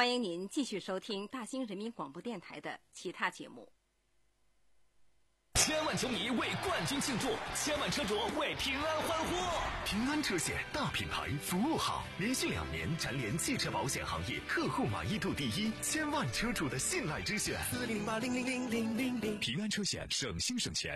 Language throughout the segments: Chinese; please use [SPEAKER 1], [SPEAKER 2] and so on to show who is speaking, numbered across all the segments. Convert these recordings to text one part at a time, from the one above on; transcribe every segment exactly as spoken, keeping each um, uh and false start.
[SPEAKER 1] 欢迎您继续收听大兴人民广播电台的其他节目。
[SPEAKER 2] 千万球迷为冠军庆祝，千万车主为平安欢呼。
[SPEAKER 3] 平安车险大品牌，服务好，连续两年蝉联汽车保险行业客户满意度第一，千万车主的信赖之选。
[SPEAKER 4] 四零八零零零零零零，
[SPEAKER 3] 平安车险，省心省钱。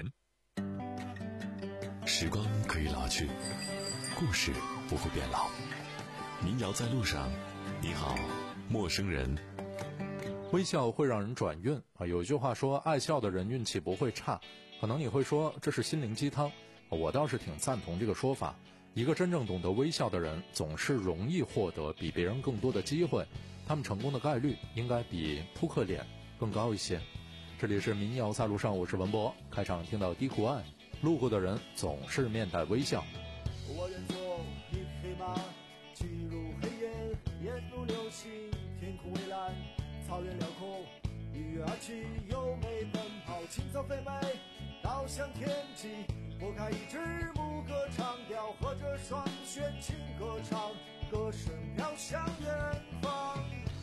[SPEAKER 3] 时光可以老去，故事不会变老。民谣在路上，你好，陌生人。
[SPEAKER 5] 微笑会让人转运啊！有一句话说，爱笑的人运气不会差。可能你会说这是心灵鸡汤，我倒是挺赞同这个说法。一个真正懂得微笑的人，总是容易获得比别人更多的机会，他们成功的概率应该比扑克脸更高一些。这里是民谣在路上，我是文博。开场听到低苦爱，路过的人总是面带微笑。
[SPEAKER 6] 我愿做一匹黑马，进入黑夜，沿路流星，天空蔚蓝，草原辽阔，一跃而起，优美奔跑，青草肥美，倒向天际，拨开一支牧歌长调，和着双弦轻歌唱，歌声飘向远方。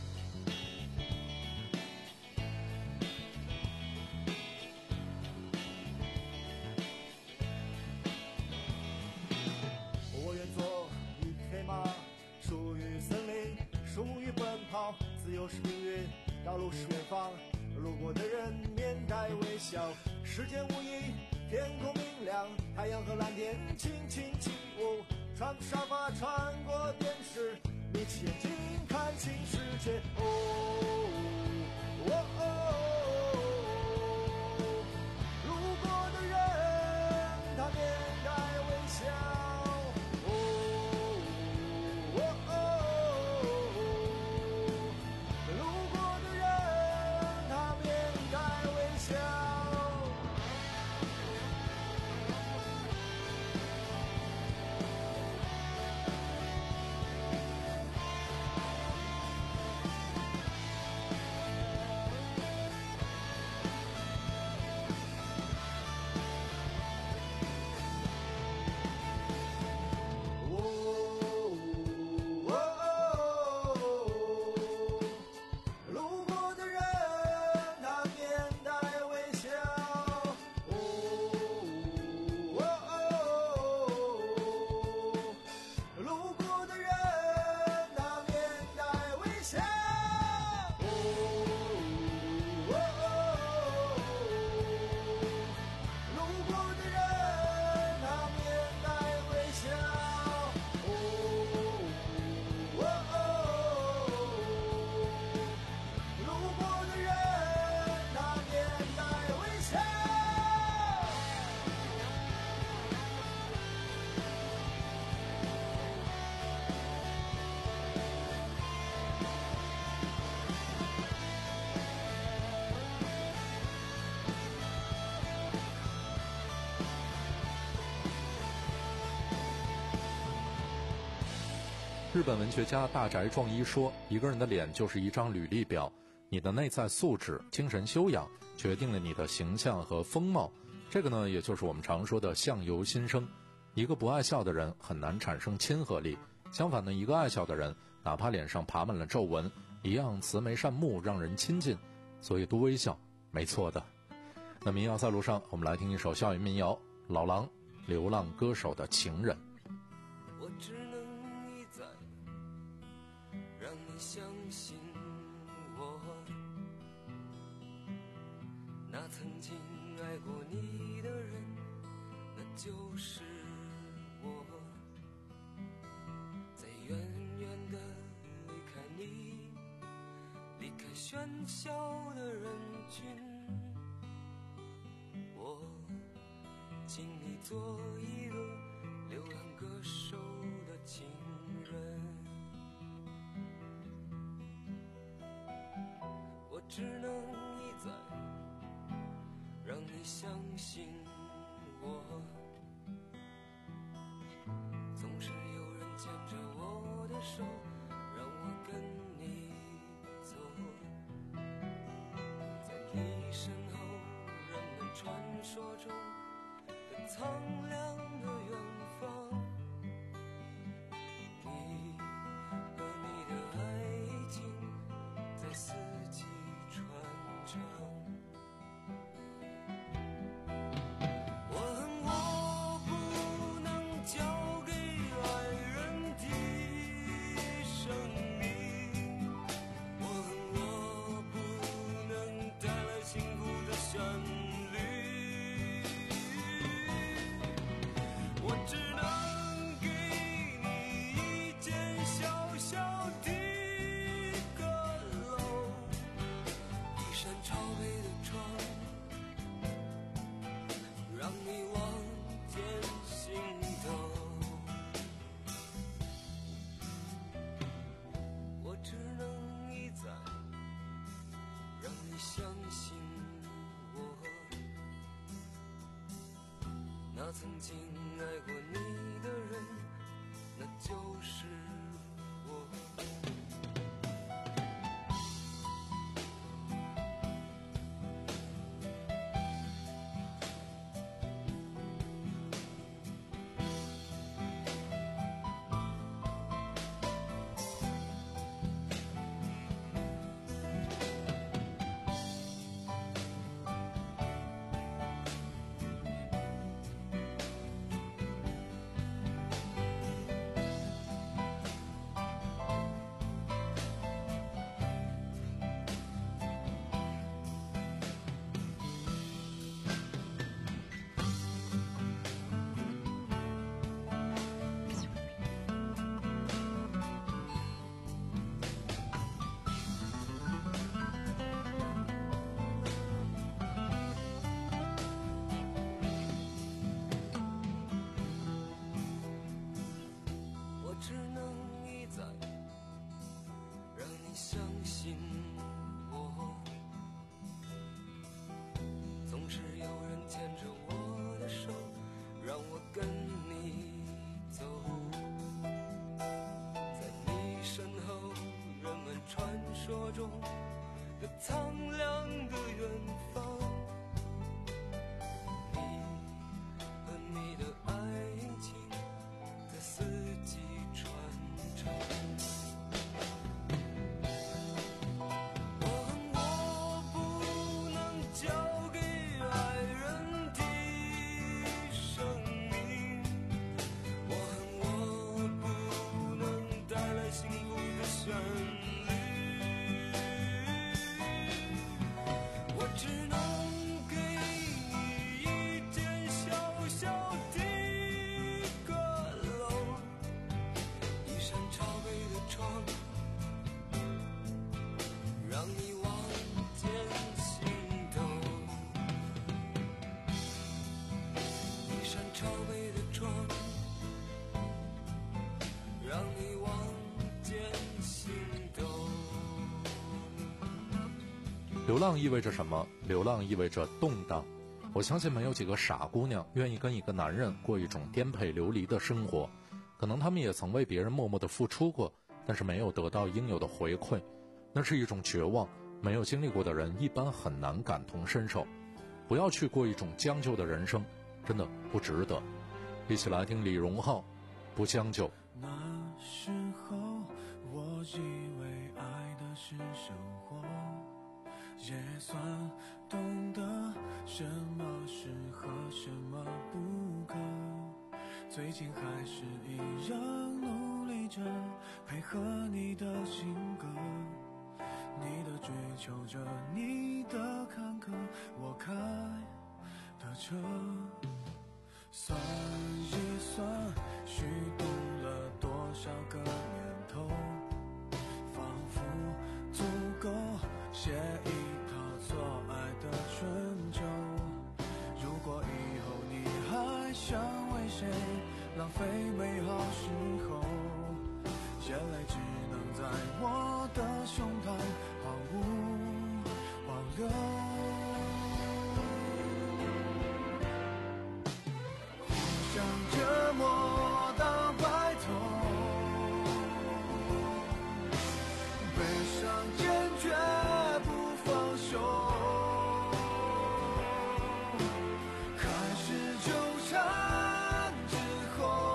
[SPEAKER 6] 我愿做一匹黑马，属于森林，属于奔跑，自由是命运，道路是远方，路过的人面带微笑，世间无垠，天空明亮，太阳和蓝天轻轻起舞，穿过沙发，穿过电视，眯起眼睛看清世界。哦哦哦哦，路过的人他面带微笑。
[SPEAKER 5] 日本文学家大宅壮一说，一个人的脸就是一张履历表，你的内在素质、精神修养决定了你的形象和风貌。这个呢，也就是我们常说的相由心生。一个不爱笑的人很难产生亲和力，相反呢，一个爱笑的人，哪怕脸上爬满了皱纹，一样慈眉善目，让人亲近。所以多微笑，没错的。那民谣在路上，我们来听一首校园民谣，老狼，流浪歌手的情人。
[SPEAKER 7] 我只能一再让你相信我，那曾经爱过你的人，那就是我。在远远的离开你，离开喧嚣的人群，我请你做一个流浪歌手的情人。我只能一再让你相信我，总是有人牵着我的手，让我跟你走，在你身后人们传说中的苍凉的远方，你和你的爱情曾经爱过你的人，那就是我。只能一再让你相信我，总是有人牵着我的手，让我跟你走。在你身后，人们传说中的苍凉的远方，你和你的爱情在四季传承。我恨我不能交给爱人的生命，我恨我不能带来幸福的旋律，我只能给你一间小小的阁楼，一扇朝北的窗，让你望见心头。一扇朝北的窗，让你望见心头。
[SPEAKER 5] 流浪意味着什么？流浪意味着动荡。我相信没有几个傻姑娘愿意跟一个男人过一种颠沛流离的生活，可能他们也曾为别人默默地付出过，但是没有得到应有的回馈，那是一种绝望，没有经历过的人一般很难感同身受。不要去过一种将就的人生，真的不值得。一起来听李荣浩，不将就。
[SPEAKER 8] 那时候我以为爱的是生活，也算懂得什么适合什么不可，最近还是一样努力着配合你的性格，你的追求着，你的坎坷，我开的车，算一算虚度了多少个年头，仿佛足够写一套做爱的春秋。如果以后你还想为谁浪费美好时候，眼泪只能在我的胸膛毫无保留。互相折磨到白头，悲伤坚决不放手，开始纠缠之后，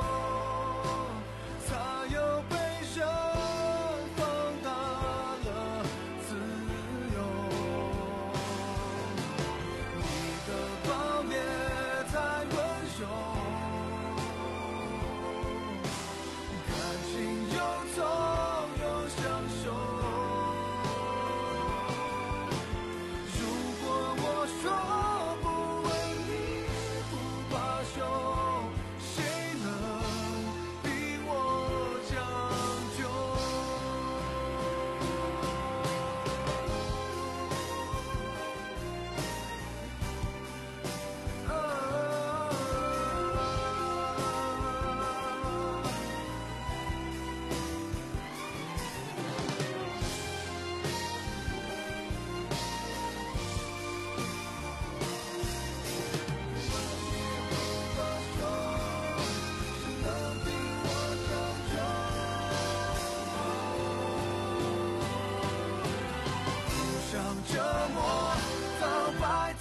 [SPEAKER 8] 才有悲伤放大了自由。你的暴烈太温柔，感情又痛又享受。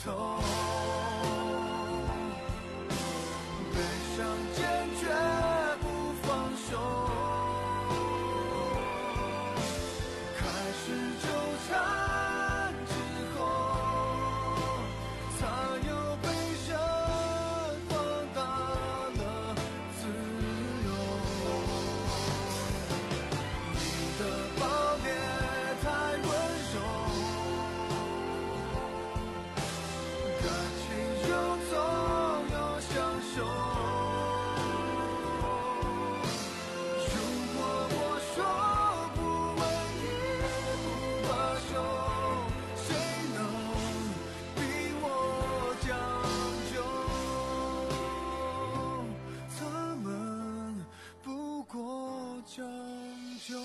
[SPEAKER 8] 头，悲伤坚决不放手，开始纠缠之后，才有悲伤放大了自由。你的暴烈太温柔，感情又总有相守。如果我说不为你不罢休，谁能逼我将就？咱们不过将就。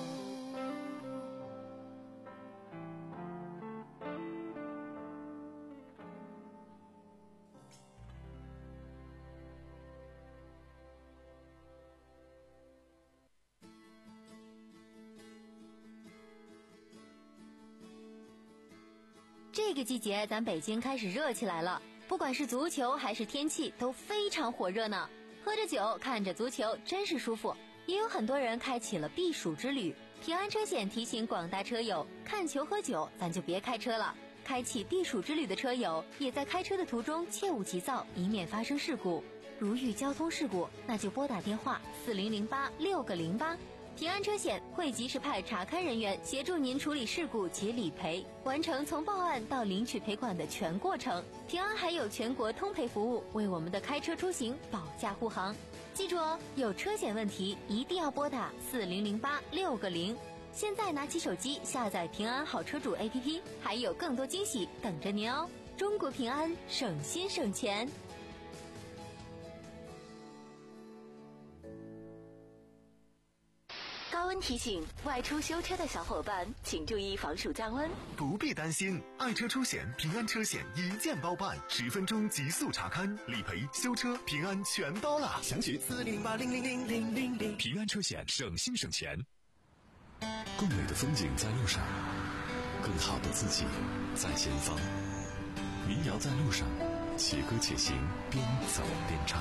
[SPEAKER 9] 这个季节咱北京开始热起来了，不管是足球还是天气都非常火热呢。喝着酒看着足球真是舒服，也有很多人开启了避暑之旅。平安车险提醒广大车友，看球喝酒咱就别开车了，开启避暑之旅的车友也在开车的途中切勿急躁，以免发生事故。如遇交通事故，那就拨打电话四零零八六个零八。平安车险会及时派查勘人员协助您处理事故及理赔，完成从报案到领取赔款的全过程。平安还有全国通赔服务，为我们的开车出行保驾护航。记住哦，有车险问题一定要拨打四零零八六个零。现在拿起手机下载平安好车主 A P P， 还有更多惊喜等着您哦。中国平安，省心省钱。
[SPEAKER 1] 高温提醒：外出修车的小伙伴，请注意防暑降温。
[SPEAKER 3] 不必担心，爱车出险平安车险一键包办，十分钟极速查勘、理赔、修车，平安全包了。详询
[SPEAKER 4] 四零八零零零零零零。
[SPEAKER 2] 平安车险，省心省钱。
[SPEAKER 10] 更美的风景在路上，更好的自己在前方。民谣在路上，且歌且行，边走边唱。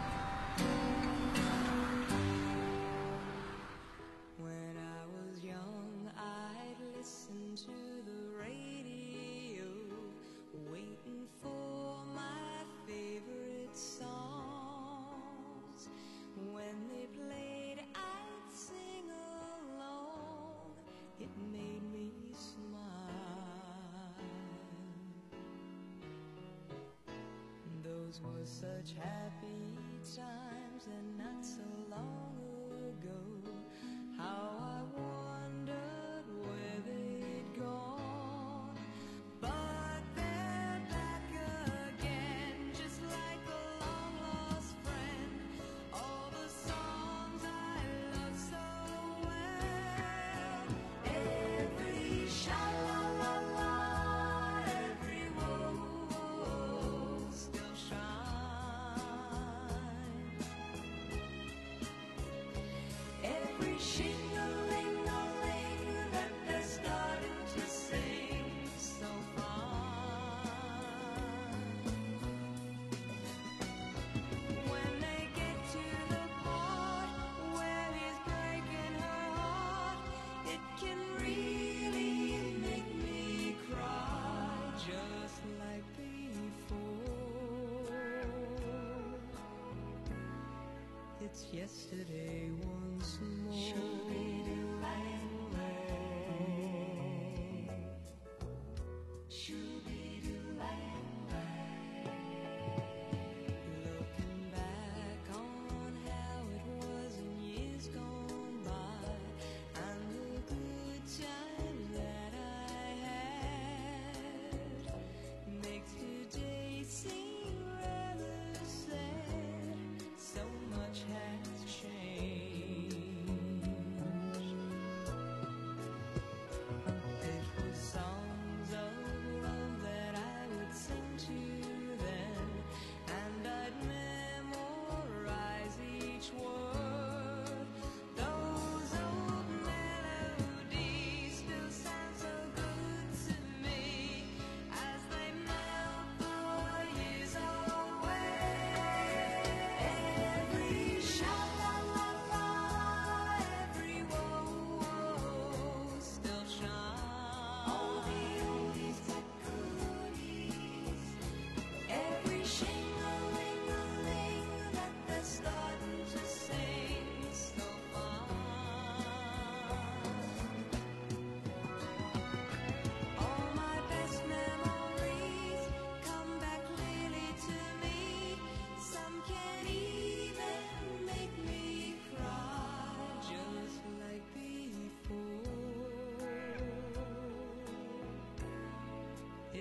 [SPEAKER 7] Were such happy times and not so long ago. How I wondered where they'd gone, but they're back again, just like a long lost friend. All the songs I love so well, every sha-la-la-la, every woe still shines. Every shing-a-ling-a-ling that they're starting to sing so fine. When they get to the part where he's breaking her heart, it can really make me cry, just like before. It's yesterday once more. Looking back on how it was in years gone by, and the good times that I had, makes today seem rather sad. So much has changed.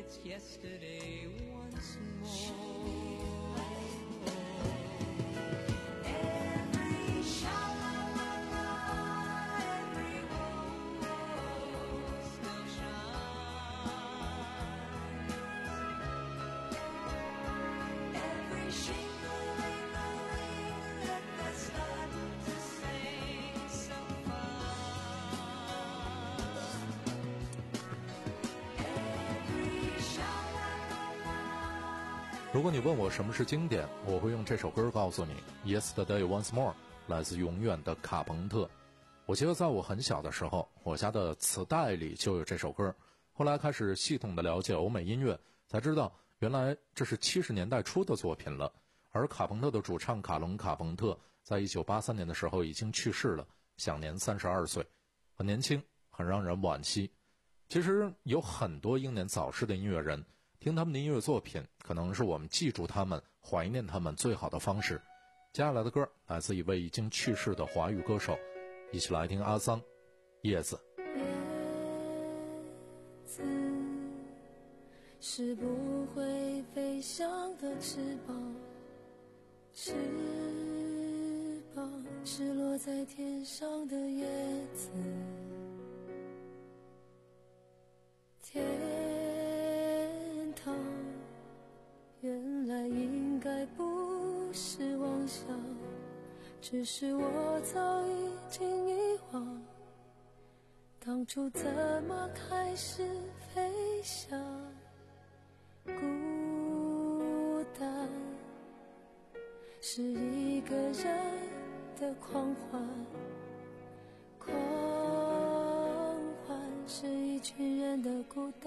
[SPEAKER 7] it's yesterday once more. Every sha-la-la-la, every rose still shines. Every shing-a-ling-a-ling that the start to sing so far.
[SPEAKER 5] 如果你问我什么是经典，我会用这首歌告诉你 Yesterday Once More 来自永远的卡朋特。我记得在我很小的时候，我家的磁带里就有这首歌，后来开始系统的了解欧美音乐，才知道原来这是七十年代初的作品了。而卡朋特的主唱卡隆卡朋特在一九八三年的时候已经去世了，享年三十二岁，很年轻，很让人惋惜。其实有很多英年早逝的音乐人，听他们的音乐作品可能是我们记住他们、怀念他们最好的方式。接下来的歌来自一位已经去世的华语歌手，一起来听阿桑《叶子》。
[SPEAKER 11] 叶子是不会飞翔的翅膀，翅膀是落在天上的叶子，天堂原来应该不是妄想，只是我早已经遗忘当初怎么开始飞翔。孤单是一个人的狂欢，狂欢是一群人的孤单。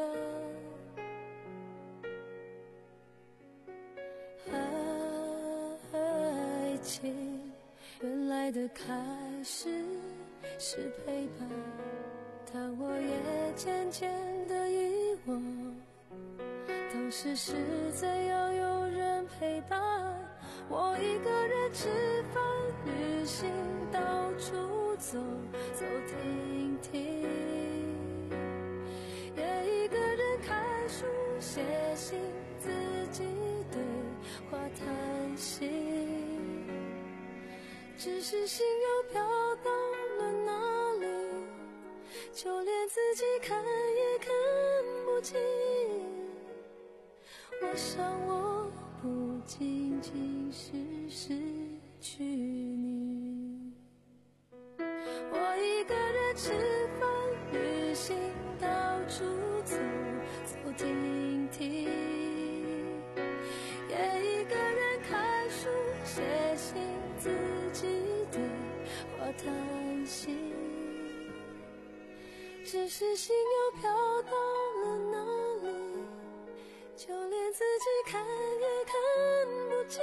[SPEAKER 11] 爱情原来的开始是陪伴，但我也渐渐的遗忘当时是怎样有人陪伴我，一个人吃饭旅行，到处走走停停，也一个人看书写信，自己对话叹息，只是心又飘到了哪里，就连自己看也看不清。我想我不仅仅是失去你，我一个人吃饭旅行，到处走走停停，也一个人看书写信，自己对话叹息，只是心又飘到了哪里，就连自己看也看不清。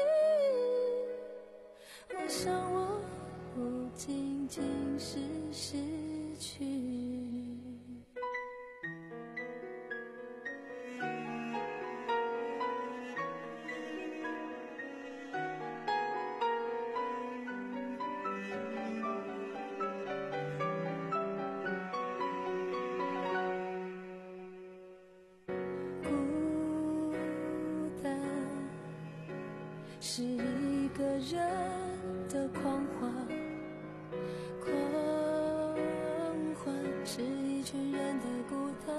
[SPEAKER 11] 我想我不仅仅是失去你。是一个人的狂欢，狂欢是一群人的孤单。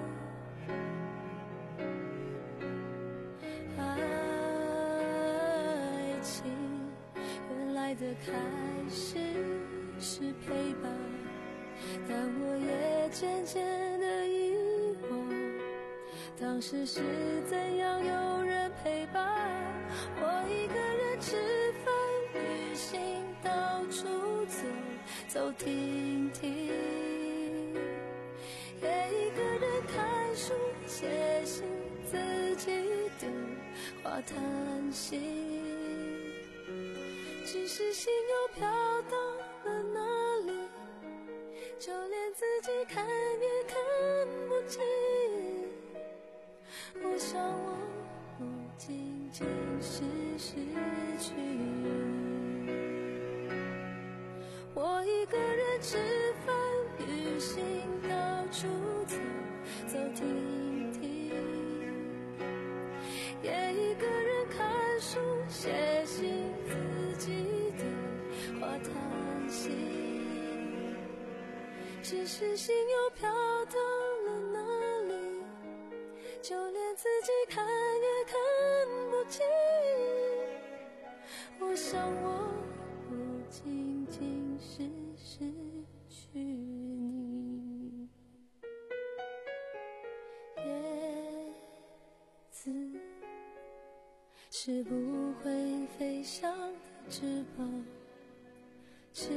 [SPEAKER 11] 爱情原来的开始是陪伴，但我也渐渐的遗忘当时是怎样有人陪伴我，一个人吃饭旅行，到处走走停停，也一个人看书写信，自己对话叹息，只是心又飘到了哪里，就连自己看也看不清。我想我不仅仅是失去你，我一个人吃饭旅行，到处走走停停， 只是心又飘到了哪里，就连自己看也看不清。我想我不仅仅是失去你。叶子是不会飞翔的翅膀，翅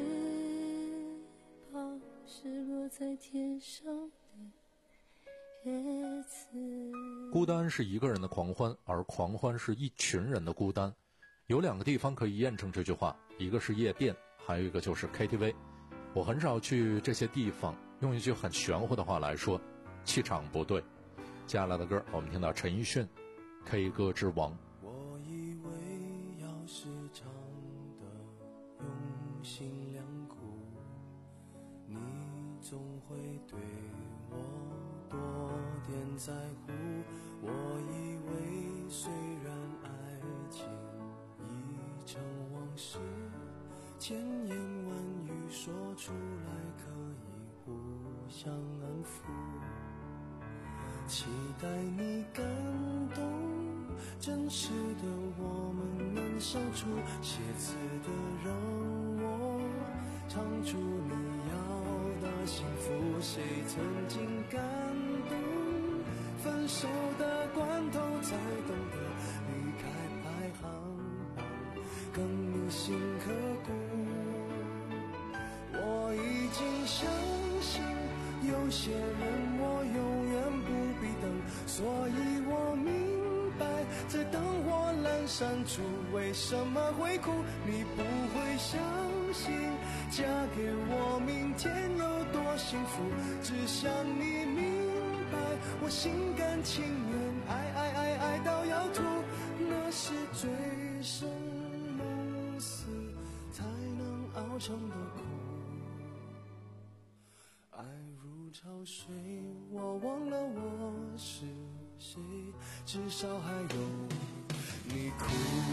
[SPEAKER 11] 膀是落在天上的叶子。
[SPEAKER 5] 孤单是一个人的狂欢，而狂欢是一群人的孤单。有两个地方可以验证这句话，一个是夜店，还有一个就是 K T V。 我很少去这些地方，用一句很玄乎的话来说，气场不对。接下来的歌我们听到陈奕迅 K 歌之王。
[SPEAKER 8] 我以为要是唱的用心良苦，你总会对我多点在乎。我以为虽然爱情已成往事，千言万语说出来可以互相安抚，期待你感动，真实的我们能相处，写字的让我唱出你要的幸福。谁曾经感动，分手的关头才懂得离开排行榜更铭心刻骨。我已经相信有些人我永远不必等，所以我明白在灯火阑珊处为什么会哭。你不会相信嫁给我明天有多幸福，只想你明白我心甘情愿爱爱爱爱到要吐，那是醉生梦死才能熬成的苦。爱如潮水，我忘了我是谁，至少还有你哭。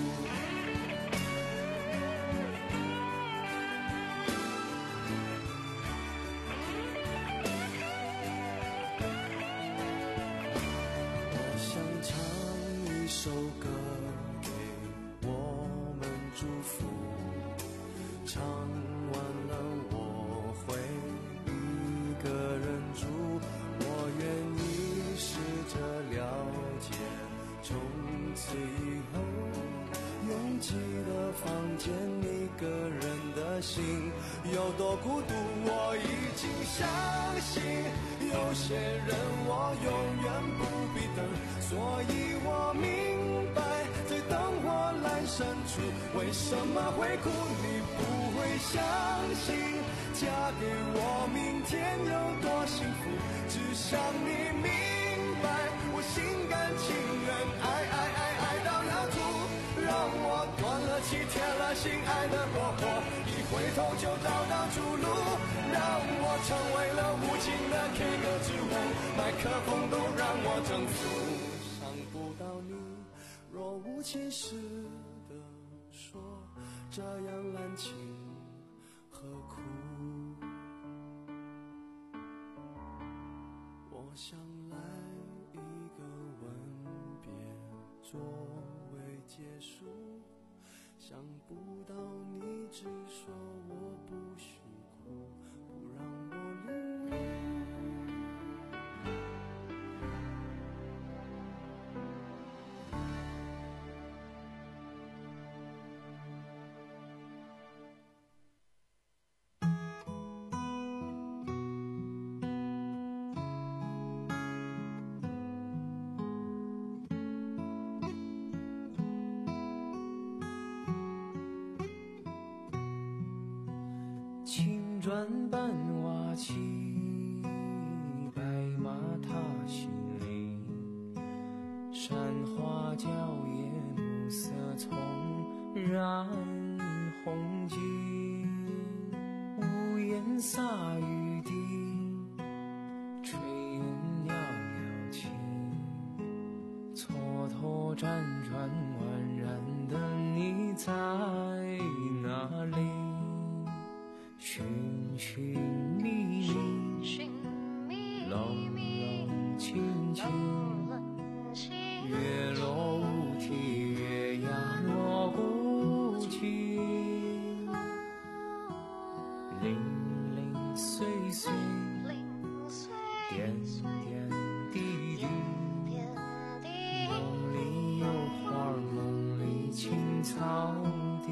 [SPEAKER 8] 我想唱一首歌给我们祝福，唱完了我会一个人住。我愿意试着了解，从此以后拥挤的房间一个人的心有多孤独。我已经相信有些人我永远不必等，所以我明白在灯火阑珊处为什么会哭。你不会相信嫁给我明天有多幸福，只想你明白我心甘情愿爱爱爱爱到要吐，让我断了气铁了心爱的火火，一回头就找到出路，让我成为了无情的 K 歌之王，麦克风都让我征服。伤不到你，若无其事的说，这样滥情何苦。我想来一个吻别作为结束，想不到你只说我不许哭，不让我领悟。青砖伴瓦漆，白马踏新泥，山花娇艳，暮色葱染红巾，屋檐洒雨滴，炊烟袅袅起，蹉跎辗转宛然的你在哪里？寻寻觅觅， 轻，月落乌啼，月牙落孤寂，零零碎碎，点点滴滴，梦里有花，梦里青草地。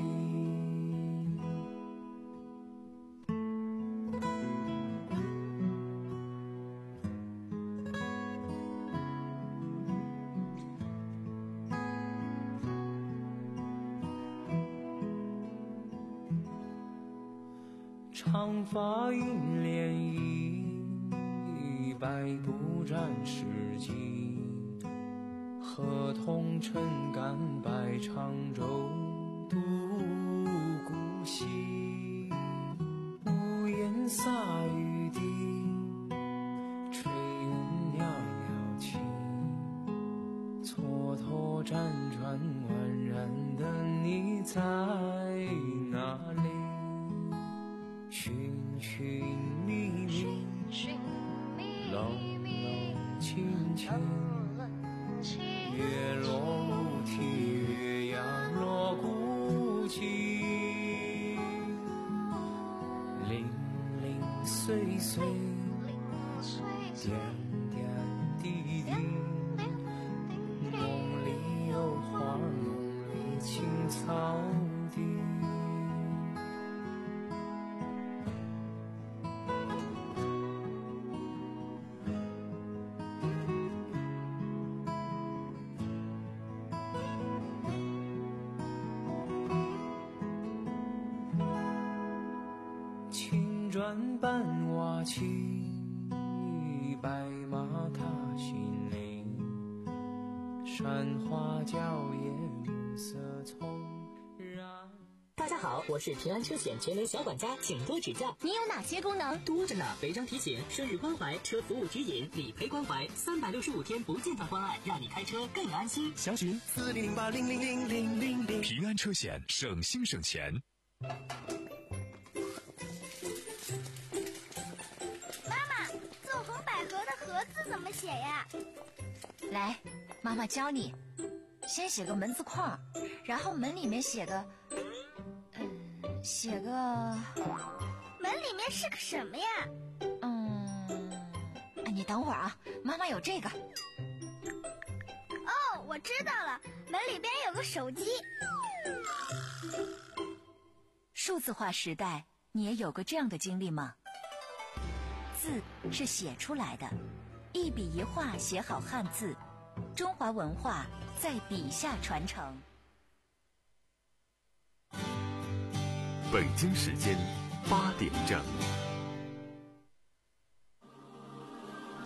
[SPEAKER 8] 长发映涟漪，百步沾湿迹，河童撑杆摆长舟，渡孤溪。屋檐洒雨滴，炊烟袅袅起，蹉跎辗转宛然的你在哪里？寻寻觅觅，冷冷清清，月落乌啼，月牙落孤寂，零零碎碎，点点滴滴，梦里有花，梦里青草地。青砖伴瓦漆，白马踏新林，山花娇艳，暮色葱然。
[SPEAKER 12] 大家好，我是平安车险全能小管家，请多指教。
[SPEAKER 1] 你有哪些功能？
[SPEAKER 12] 多着呢，违章提醒、生日关怀、车服务指引、理赔关怀，三百六十五天不间断关爱，让你开车更安心。
[SPEAKER 4] 详询四零零八零零零零零零。
[SPEAKER 3] 平安车险，省心省钱。
[SPEAKER 13] 妈妈，纵横捭阖的阖字怎么写呀？
[SPEAKER 14] 来，妈妈教你。先写个门字框，然后门里面写个，嗯，写个。
[SPEAKER 13] 门里面是个什么呀？
[SPEAKER 14] 嗯，你等会儿啊，妈妈有这个。
[SPEAKER 13] 哦，我知道了，门里边有个手机。
[SPEAKER 14] 数字化时代，你也有过这样的经历吗？字是写出来的，一笔一画写好汉字，中华文化在笔下传承。
[SPEAKER 3] 北京时间八点整。